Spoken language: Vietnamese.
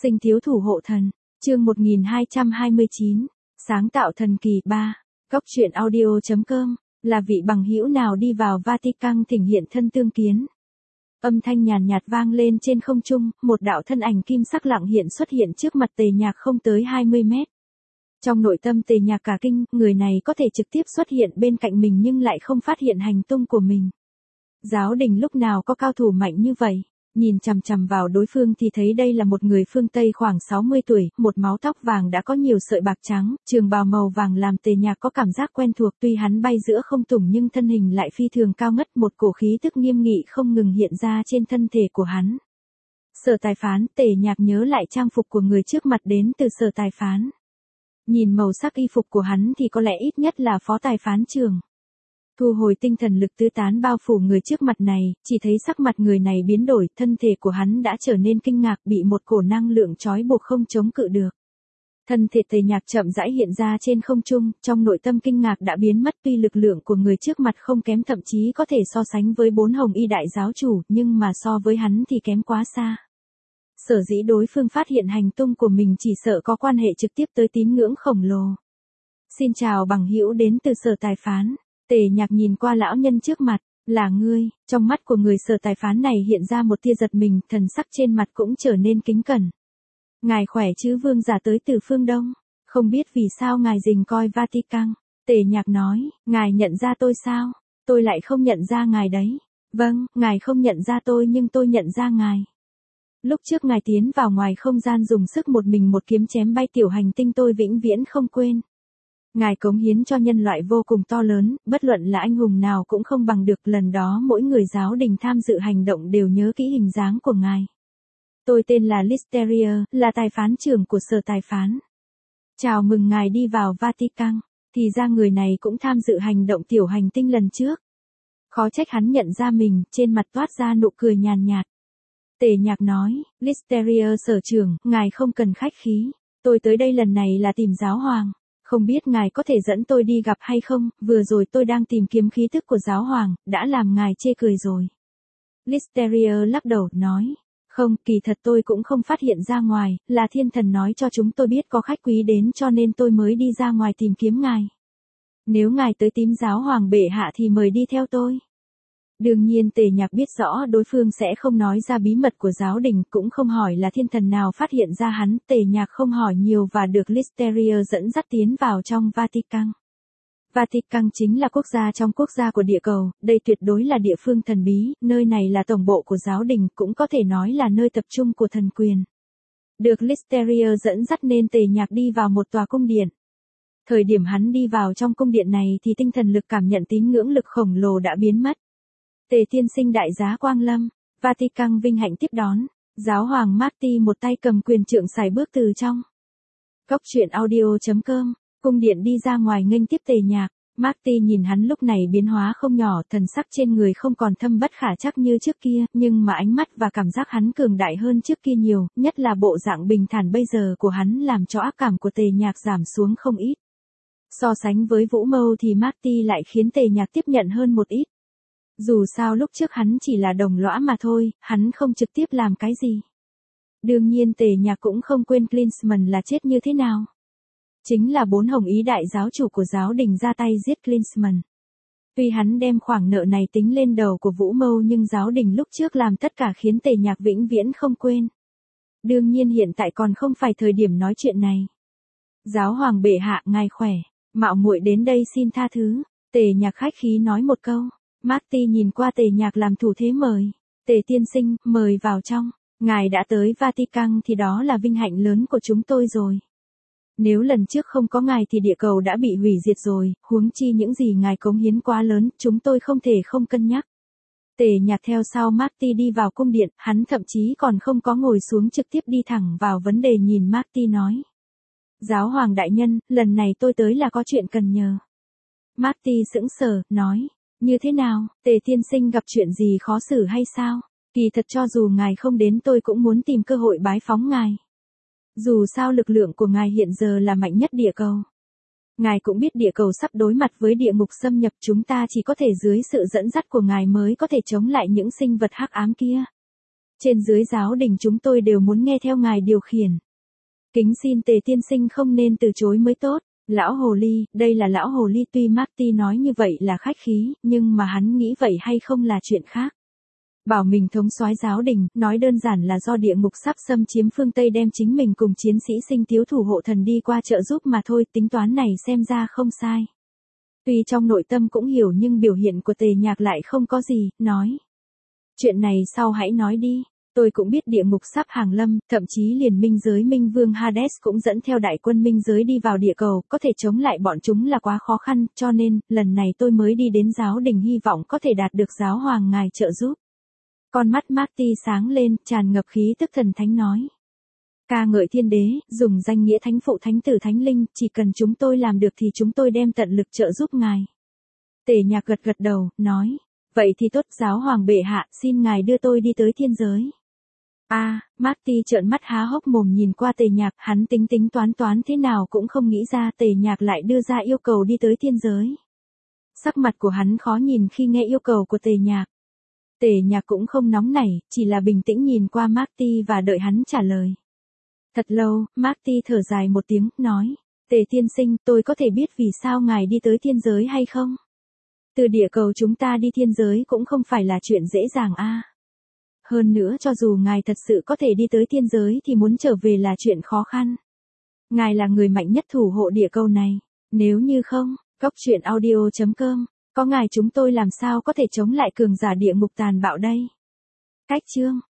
Sinh thiếu thủ hộ thần, chương 1229, sáng tạo thần kỳ 3, Cóc truyện audio.com, là vị bằng hữu nào đi vào Vatican thỉnh hiện thân tương kiến. Âm thanh nhàn nhạt vang lên trên không trung, một đạo thân ảnh kim sắc lặng hiện xuất hiện trước mặt Tề Nhạc không tới 20 mét. Trong nội tâm Tề Nhạc cả kinh, người này có thể trực tiếp xuất hiện bên cạnh mình nhưng lại không phát hiện hành tung của mình. Giáo đình lúc nào có cao thủ mạnh như vậy? Nhìn chằm chằm vào đối phương thì thấy đây là một người phương Tây khoảng 60 tuổi, một mái tóc vàng đã có nhiều sợi bạc trắng, trường bào màu vàng làm Tề Nhạc có cảm giác quen thuộc, tuy hắn bay giữa không trung nhưng thân hình lại phi thường cao ngất, một cổ khí tức nghiêm nghị không ngừng hiện ra trên thân thể của hắn. Sở Tài Phán, Tề Nhạc nhớ lại trang phục của người trước mặt đến từ Sở Tài Phán. Nhìn màu sắc y phục của hắn thì có lẽ ít nhất là phó tài phán trưởng. Thu hồi tinh thần lực tứ tán bao phủ người trước mặt này, chỉ thấy sắc mặt người này biến đổi, thân thể của hắn đã trở nên kinh ngạc, bị một cổ năng lượng trói buộc không chống cự được. Thân thể Tề Nhạc chậm rãi hiện ra trên không trung, trong nội tâm kinh ngạc đã biến mất, tuy lực lượng của người trước mặt không kém, thậm chí có thể so sánh với 4 hồng y đại giáo chủ, nhưng mà so với hắn thì kém quá xa. Sở dĩ đối phương phát hiện hành tung của mình chỉ sợ có quan hệ trực tiếp tới tín ngưỡng khổng lồ. Xin chào bằng hữu đến từ Sở Tài Phán. Tề Nhạc nhìn qua lão nhân trước mặt, là ngươi, trong mắt của người Sở Tài Phán này hiện ra một tia giật mình, thần sắc trên mặt cũng trở nên kính cẩn. Ngài khỏe chứ, vương giả tới từ phương Đông, không biết vì sao ngài rình coi Vatican. Tề Nhạc nói, ngài nhận ra tôi sao? Tôi lại không nhận ra ngài đấy. Vâng, ngài không nhận ra tôi nhưng tôi nhận ra ngài. Lúc trước ngài tiến vào ngoài không gian dùng sức một mình một kiếm chém bay tiểu hành tinh tôi vĩnh viễn không quên. Ngài cống hiến cho nhân loại vô cùng to lớn, bất luận là anh hùng nào cũng không bằng được, lần đó mỗi người giáo đình tham dự hành động đều nhớ kỹ hình dáng của ngài. Tôi tên là Listeria, là tài phán trưởng của Sở Tài Phán. Chào mừng ngài đi vào Vatican, thì ra người này cũng tham dự hành động tiểu hành tinh lần trước. Khó trách hắn nhận ra mình, trên mặt toát ra nụ cười nhàn nhạt. Tề Nhạc nói, Listeria sở trưởng, ngài không cần khách khí, tôi tới đây lần này là tìm giáo hoàng. Không biết ngài có thể dẫn tôi đi gặp hay không, vừa rồi tôi đang tìm kiếm khí tức của giáo hoàng, đã làm ngài chê cười rồi. Listeria lắc đầu, nói, không, kỳ thật tôi cũng không phát hiện ra ngoài, là thiên thần nói cho chúng tôi biết có khách quý đến cho nên tôi mới đi ra ngoài tìm kiếm ngài. Nếu ngài tới tìm giáo hoàng bệ hạ thì mời đi theo tôi. Đương nhiên Tề Nhạc biết rõ đối phương sẽ không nói ra bí mật của giáo đình, cũng không hỏi là thiên thần nào phát hiện ra hắn, Tề Nhạc không hỏi nhiều và được Listeria dẫn dắt tiến vào trong Vatican. Vatican chính là quốc gia trong quốc gia của địa cầu, đây tuyệt đối là địa phương thần bí, nơi này là tổng bộ của giáo đình, cũng có thể nói là nơi tập trung của thần quyền. Được Listeria dẫn dắt nên Tề Nhạc đi vào một tòa cung điện. Thời điểm hắn đi vào trong cung điện này thì tinh thần lực cảm nhận tín ngưỡng lực khổng lồ đã biến mất. Tề tiên sinh đại giá quang lâm, Vatican vinh hạnh tiếp đón, giáo hoàng Marty một tay cầm quyền trượng sải bước từ trong. Cóc truyện audio.com, cung điện đi ra ngoài nghênh tiếp Tề Nhạc, Marty nhìn hắn lúc này biến hóa không nhỏ, thần sắc trên người không còn thâm bất khả trắc như trước kia, nhưng mà ánh mắt và cảm giác hắn cường đại hơn trước kia nhiều, nhất là bộ dạng bình thản bây giờ của hắn làm cho ác cảm của Tề Nhạc giảm xuống không ít. So sánh với Vũ Mâu thì Marty lại khiến Tề Nhạc tiếp nhận hơn một ít. Dù sao lúc trước hắn chỉ là đồng lõa mà thôi, hắn không trực tiếp làm cái gì. Đương nhiên Tề Nhạc cũng không quên Klinsmann là chết như thế nào. Chính là 4 hồng ý đại giáo chủ của giáo đình ra tay giết Klinsmann. Tuy hắn đem khoản nợ này tính lên đầu của Vũ Mâu nhưng giáo đình lúc trước làm tất cả khiến Tề Nhạc vĩnh viễn không quên. Đương nhiên hiện tại còn không phải thời điểm nói chuyện này. Giáo hoàng bệ hạ ngài khỏe, mạo muội đến đây xin tha thứ, Tề Nhạc khách khí nói một câu. Marty nhìn qua Tề Nhạc làm thủ thế mời. Tề tiên sinh, mời vào trong. Ngài đã tới Vatican thì đó là vinh hạnh lớn của chúng tôi rồi. Nếu lần trước không có ngài thì địa cầu đã bị hủy diệt rồi, huống chi những gì ngài cống hiến quá lớn, chúng tôi không thể không cân nhắc. Tề Nhạc theo sau Marty đi vào cung điện, hắn thậm chí còn không có ngồi xuống trực tiếp đi thẳng vào vấn đề nhìn Marty nói. Giáo hoàng đại nhân, lần này tôi tới là có chuyện cần nhờ. Marty sững sờ, nói. Như thế nào, Tề tiên sinh gặp chuyện gì khó xử hay sao? Kỳ thật cho dù ngài không đến tôi cũng muốn tìm cơ hội bái phóng ngài. Dù sao lực lượng của ngài hiện giờ là mạnh nhất địa cầu. Ngài cũng biết địa cầu sắp đối mặt với địa ngục xâm nhập, chúng ta chỉ có thể dưới sự dẫn dắt của ngài mới có thể chống lại những sinh vật hắc ám kia. Trên dưới giáo đình chúng tôi đều muốn nghe theo ngài điều khiển. Kính xin Tề tiên sinh không nên từ chối mới tốt. Lão hồ ly, đây là lão hồ ly, tuy Marty nói như vậy là khách khí, nhưng mà hắn nghĩ vậy hay không là chuyện khác. Bảo mình thống soái giáo đình, nói đơn giản là do địa ngục sắp xâm chiếm phương Tây đem chính mình cùng chiến sĩ Sinh Tiếu thủ hộ thần đi qua trợ giúp mà thôi, tính toán này xem ra không sai. Tuy trong nội tâm cũng hiểu nhưng biểu hiện của Tề Nhạc lại không có gì, nói. Chuyện này sau hãy nói đi. Tôi cũng biết địa ngục sắp hàng lâm, thậm chí liền minh giới minh vương Hades cũng dẫn theo đại quân minh giới đi vào địa cầu, có thể chống lại bọn chúng là quá khó khăn, cho nên, lần này tôi mới đi đến giáo đình hy vọng có thể đạt được giáo hoàng ngài trợ giúp. Con mắt Marty sáng lên, tràn ngập khí tức thần thánh nói. Ca ngợi thiên đế, dùng danh nghĩa thánh phụ thánh tử thánh linh, chỉ cần chúng tôi làm được thì chúng tôi đem tận lực trợ giúp ngài. Tề Nhạc gật gật đầu, nói. Vậy thì tốt, giáo hoàng bệ hạ, xin ngài đưa tôi đi tới thiên giới. Marty trợn mắt há hốc mồm nhìn qua Tề Nhạc, hắn tính toán thế nào cũng không nghĩ ra Tề Nhạc lại đưa ra yêu cầu đi tới thiên giới. Sắc mặt của hắn khó nhìn khi nghe yêu cầu của Tề Nhạc. Tề Nhạc cũng không nóng nảy, chỉ là bình tĩnh nhìn qua Marty và đợi hắn trả lời. Thật lâu, Marty thở dài một tiếng, nói, Tề tiên sinh, tôi có thể biết vì sao ngài đi tới thiên giới hay không? Từ địa cầu chúng ta đi thiên giới cũng không phải là chuyện dễ dàng Hơn nữa cho dù ngài thật sự có thể đi tới thiên giới thì muốn trở về là chuyện khó khăn. Ngài là người mạnh nhất thủ hộ địa cầu này. Nếu như không, coctruyện.audio.com, có ngài chúng tôi làm sao có thể chống lại cường giả địa ngục tàn bạo đây? Cách chương